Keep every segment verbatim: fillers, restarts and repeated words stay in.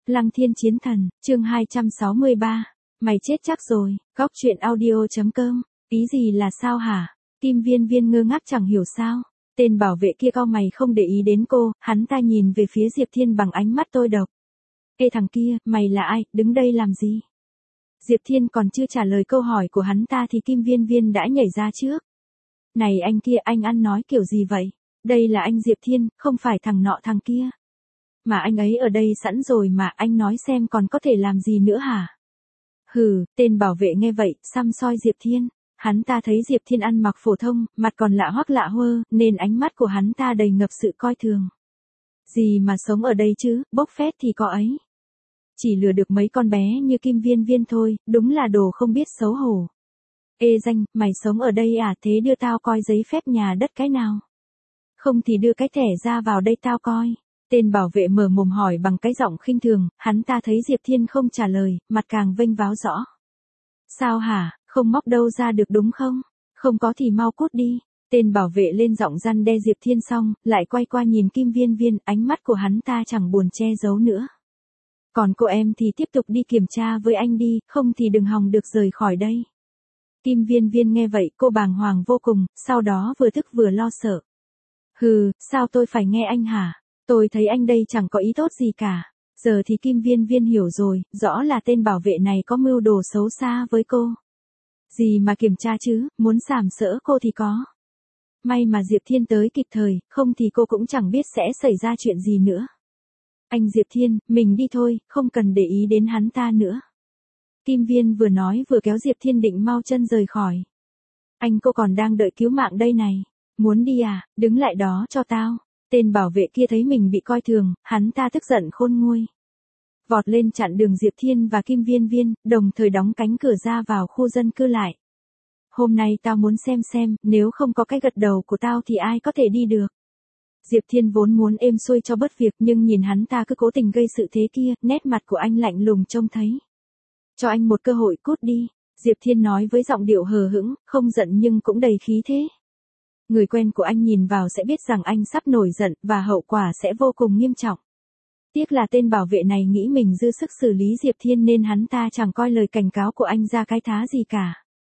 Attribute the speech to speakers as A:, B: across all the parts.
A: Lăng Thiên Chiến Thần, chương hai trăm sáu mươi ba. Mày chết chắc rồi, góc truyện audio chấm com. Ý gì là sao hả? Kim Viên Viên ngơ ngác chẳng hiểu sao. Tên bảo vệ kia cau mày không để ý đến cô, hắn ta nhìn về phía Diệp Thiên bằng ánh mắt tôi độc. Ê thằng kia, mày là ai, đứng đây làm gì? Diệp Thiên còn chưa trả lời câu hỏi của hắn ta thì Kim Viên Viên đã nhảy ra trước. Này anh kia, anh ăn nói kiểu gì vậy? Đây là anh Diệp Thiên, không phải thằng nọ thằng kia. Mà anh ấy ở đây sẵn rồi mà, anh nói xem còn có thể làm gì nữa hả? Hừ, tên bảo vệ nghe vậy, săm soi Diệp Thiên. Hắn ta thấy Diệp Thiên ăn mặc phổ thông, mặt còn lạ hoắc lạ hơ, nên ánh mắt của hắn ta đầy ngập sự coi thường. Gì mà sống ở đây chứ, bốc phét thì có ấy. Chỉ lừa được mấy con bé như Kim Viên Viên thôi, đúng là đồ không biết xấu hổ. Ê danh, mày sống ở đây à, thế đưa tao coi giấy phép nhà đất cái nào. Không thì đưa cái thẻ ra vào đây tao coi. Tên bảo vệ mở mồm hỏi bằng cái giọng khinh thường, hắn ta thấy Diệp Thiên không trả lời, mặt càng vênh váo rõ. Sao hả, không móc đâu ra được đúng không? Không có thì mau cút đi. Tên bảo vệ lên giọng răn đe Diệp Thiên xong, lại quay qua nhìn Kim Viên Viên, ánh mắt của hắn ta chẳng buồn che giấu nữa. Còn cô em thì tiếp tục đi kiểm tra với anh đi, không thì đừng hòng được rời khỏi đây. Kim Viên Viên nghe vậy, cô bàng hoàng vô cùng, sau đó vừa tức vừa lo sợ. Hừ, sao tôi phải nghe anh hả? Tôi thấy anh đây chẳng có ý tốt gì cả. Giờ thì Kim Viên Viên hiểu rồi, rõ là tên bảo vệ này có mưu đồ xấu xa với cô. Gì mà kiểm tra chứ, muốn sàm sỡ cô thì có. May mà Diệp Thiên tới kịp thời, không thì cô cũng chẳng biết sẽ xảy ra chuyện gì nữa. Anh Diệp Thiên, mình đi thôi, không cần để ý đến hắn ta nữa. Kim Viên vừa nói vừa kéo Diệp Thiên định mau chân rời khỏi. Anh cô còn đang đợi cứu mạng đây này. Muốn đi à, đứng lại đó cho tao. Tên bảo vệ kia thấy mình bị coi thường, hắn ta tức giận khôn nguôi. Vọt lên chặn đường Diệp Thiên và Kim Viên Viên, đồng thời đóng cánh cửa ra vào khu dân cư lại. Hôm nay tao muốn xem xem, nếu không có cái gật đầu của tao thì ai có thể đi được. Diệp Thiên vốn muốn êm xuôi cho bớt việc nhưng nhìn hắn ta cứ cố tình gây sự thế kia, nét mặt của anh lạnh lùng trông thấy. Cho anh một cơ hội cút đi, Diệp Thiên nói với giọng điệu hờ hững, không giận nhưng cũng đầy khí thế. Người quen của anh nhìn vào sẽ biết rằng anh sắp nổi giận và hậu quả sẽ vô cùng nghiêm trọng. Tiếc là tên bảo vệ này nghĩ mình dư sức xử lý Diệp Thiên nên hắn ta chẳng coi lời cảnh cáo của anh ra cái thá gì cả.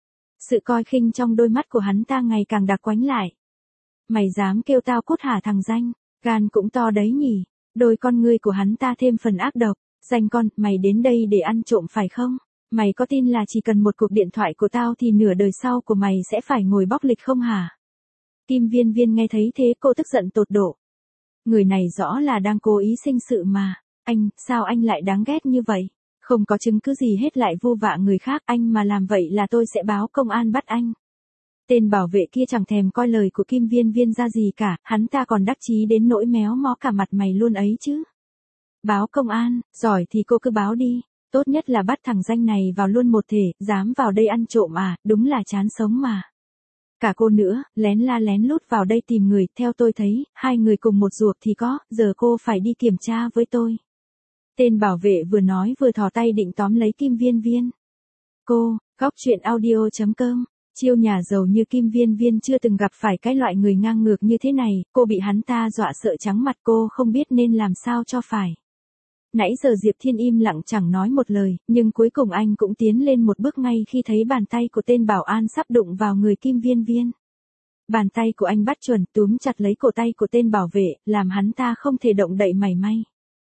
A: Sự coi khinh trong đôi mắt của hắn ta ngày càng đặc quánh lại. Mày dám kêu tao cút hả thằng danh, gan cũng to đấy nhỉ. Đôi con ngươi của hắn ta thêm phần ác độc. Danh con, mày đến đây để ăn trộm phải không? Mày có tin là chỉ cần một cuộc điện thoại của tao thì nửa đời sau của mày sẽ phải ngồi bóc lịch không hả? Kim Viên Viên nghe thấy thế cô tức giận tột độ. Người này rõ là đang cố ý sinh sự mà. Anh, sao anh lại đáng ghét như vậy? Không có chứng cứ gì hết lại vu vạ người khác, anh mà làm vậy là tôi sẽ báo công an bắt anh. Tên bảo vệ kia chẳng thèm coi lời của Kim Viên Viên ra gì cả, hắn ta còn đắc chí đến nỗi méo mó cả mặt mày luôn ấy chứ. Báo công an, giỏi thì cô cứ báo đi, tốt nhất là bắt thằng danh này vào luôn một thể, dám vào đây ăn trộm à, đúng là chán sống mà. Cả cô nữa, lén la lén lút vào đây tìm người, theo tôi thấy, hai người cùng một ruột thì có, giờ cô phải đi kiểm tra với tôi. Tên bảo vệ vừa nói vừa thò tay định tóm lấy Kim Viên Viên. Cô, góc truyện audio chấm com, chiêu nhà giàu như Kim Viên Viên chưa từng gặp phải cái loại người ngang ngược như thế này, cô bị hắn ta dọa sợ trắng mặt, cô không biết nên làm sao cho phải. Nãy giờ Diệp Thiên im lặng chẳng nói một lời, nhưng cuối cùng anh cũng tiến lên một bước ngay khi thấy bàn tay của tên bảo an sắp đụng vào người Kim Viên Viên. Bàn tay của anh bắt chuẩn túm chặt lấy cổ tay của tên bảo vệ, làm hắn ta không thể động đậy mảy may.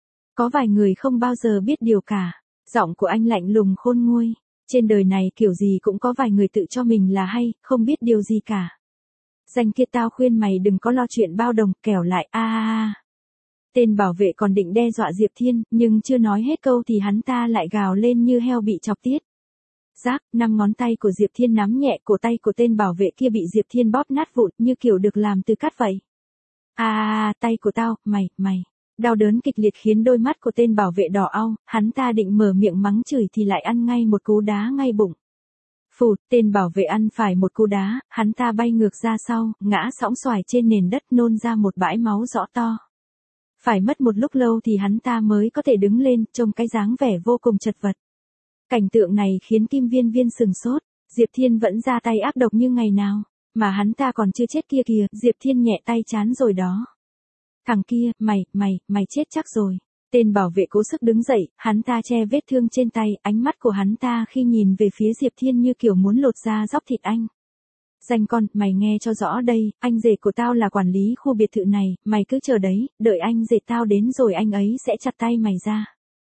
A: Có vài người không bao giờ biết điều cả. Giọng của anh lạnh lùng khôn nguôi. Trên đời này kiểu gì cũng có vài người tự cho mình là hay, không biết điều gì cả. Danh kia, tao khuyên mày đừng có lo chuyện bao đồng, kẻo lại a a a. Tên bảo vệ còn định đe dọa Diệp Thiên, nhưng chưa nói hết câu thì hắn ta lại gào lên như heo bị chọc tiết. Rác, năm ngón tay của Diệp Thiên nắm nhẹ cổ tay của tên bảo vệ kia bị Diệp Thiên bóp nát vụn như kiểu được làm từ cát vậy. A a a, tay của tao, mày, mày. Đau đớn kịch liệt khiến đôi mắt của tên bảo vệ đỏ au, hắn ta định mở miệng mắng chửi thì lại ăn ngay một cú đá ngay bụng. Phụt, tên bảo vệ ăn phải một cú đá, hắn ta bay ngược ra sau, ngã sõng xoài trên nền đất nôn ra một bãi máu rõ to. Phải mất một lúc lâu thì hắn ta mới có thể đứng lên, trông cái dáng vẻ vô cùng chật vật. Cảnh tượng này khiến Kim Viên Viên sừng sốt, Diệp Thiên vẫn ra tay ác độc như ngày nào, mà hắn ta còn chưa chết kia kìa, Diệp Thiên nhẹ tay chán rồi đó. Thằng kia, mày, mày, mày chết chắc rồi. Tên bảo vệ cố sức đứng dậy, hắn ta che vết thương trên tay, ánh mắt của hắn ta khi nhìn về phía Diệp Thiên như kiểu muốn lột da dóc thịt anh. Danh con, mày nghe cho rõ đây, anh rể của tao là quản lý khu biệt thự này, mày cứ chờ đấy, đợi anh rể tao đến rồi anh ấy sẽ chặt tay mày ra.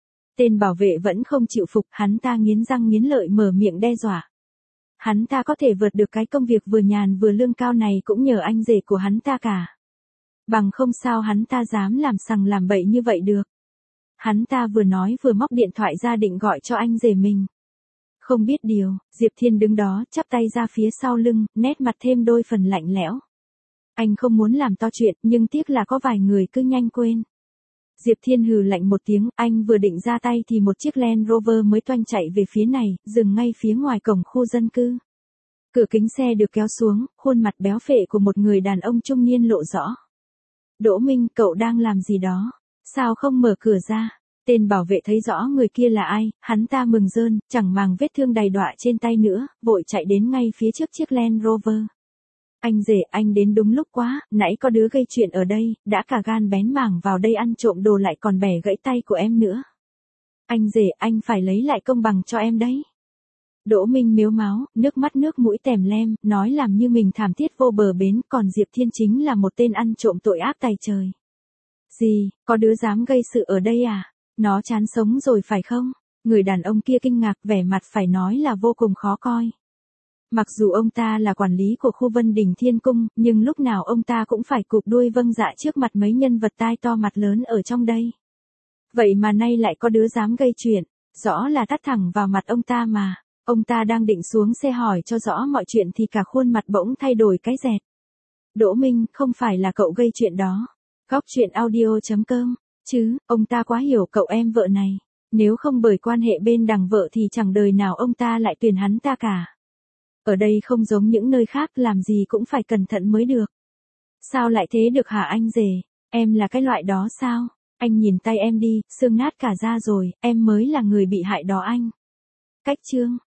A: Tên bảo vệ vẫn không chịu phục, hắn ta nghiến răng nghiến lợi mở miệng đe dọa. Hắn ta có thể vượt được cái công việc vừa nhàn vừa lương cao này cũng nhờ anh rể của hắn ta cả. Bằng không sao hắn ta dám làm sằng làm bậy như vậy được. Hắn ta vừa nói vừa móc điện thoại ra định gọi cho anh rể mình. Không biết điều, Diệp Thiên đứng đó, chắp tay ra phía sau lưng, nét mặt thêm đôi phần lạnh lẽo. Anh không muốn làm to chuyện, nhưng tiếc là có vài người cứ nhanh quên. Diệp Thiên hừ lạnh một tiếng, anh vừa định ra tay thì một chiếc Land Rover mới toanh chạy về phía này, dừng ngay phía ngoài cổng khu dân cư. Cửa kính xe được kéo xuống, khuôn mặt béo phệ của một người đàn ông trung niên lộ rõ. Đỗ Minh, cậu đang làm gì đó? Sao không mở cửa ra? Tên bảo vệ thấy rõ người kia là ai, hắn ta mừng rơn, chẳng màng vết thương đầy đọa trên tay nữa, vội chạy đến ngay phía trước chiếc Land Rover. Anh rể, anh đến đúng lúc quá, nãy có đứa gây chuyện ở đây, đã cả gan bén mảng vào đây ăn trộm đồ lại còn bẻ gãy tay của em nữa. Anh rể, anh phải lấy lại công bằng cho em đấy. Đỗ Minh mếu máo, nước mắt nước mũi tèm lem, nói làm như mình thảm thiết vô bờ bến, còn Diệp Thiên chính là một tên ăn trộm tội ác tày trời. Gì, có đứa dám gây sự ở đây à? Nó chán sống rồi phải không? Người đàn ông kia kinh ngạc, vẻ mặt phải nói là vô cùng khó coi. Mặc dù ông ta là quản lý của khu Vân Đình Thiên Cung, nhưng lúc nào ông ta cũng phải cụp đuôi vâng dạ trước mặt mấy nhân vật tai to mặt lớn ở trong đây. Vậy mà nay lại có đứa dám gây chuyện, rõ là tát thẳng vào mặt ông ta mà. Ông ta đang định xuống xe hỏi cho rõ mọi chuyện thì cả khuôn mặt bỗng thay đổi cái dẹt. Đỗ Minh, không phải là cậu gây chuyện đó. Góc truyện audio chấm com, chứ, ông ta quá hiểu cậu em vợ này. Nếu không bởi quan hệ bên đằng vợ thì chẳng đời nào ông ta lại tuyển hắn ta cả. Ở đây không giống những nơi khác, làm gì cũng phải cẩn thận mới được. Sao lại thế được hả anh rể? Em là cái loại đó sao? Anh nhìn tay em đi, xương nát cả da rồi, em mới là người bị hại đó anh. Cách chương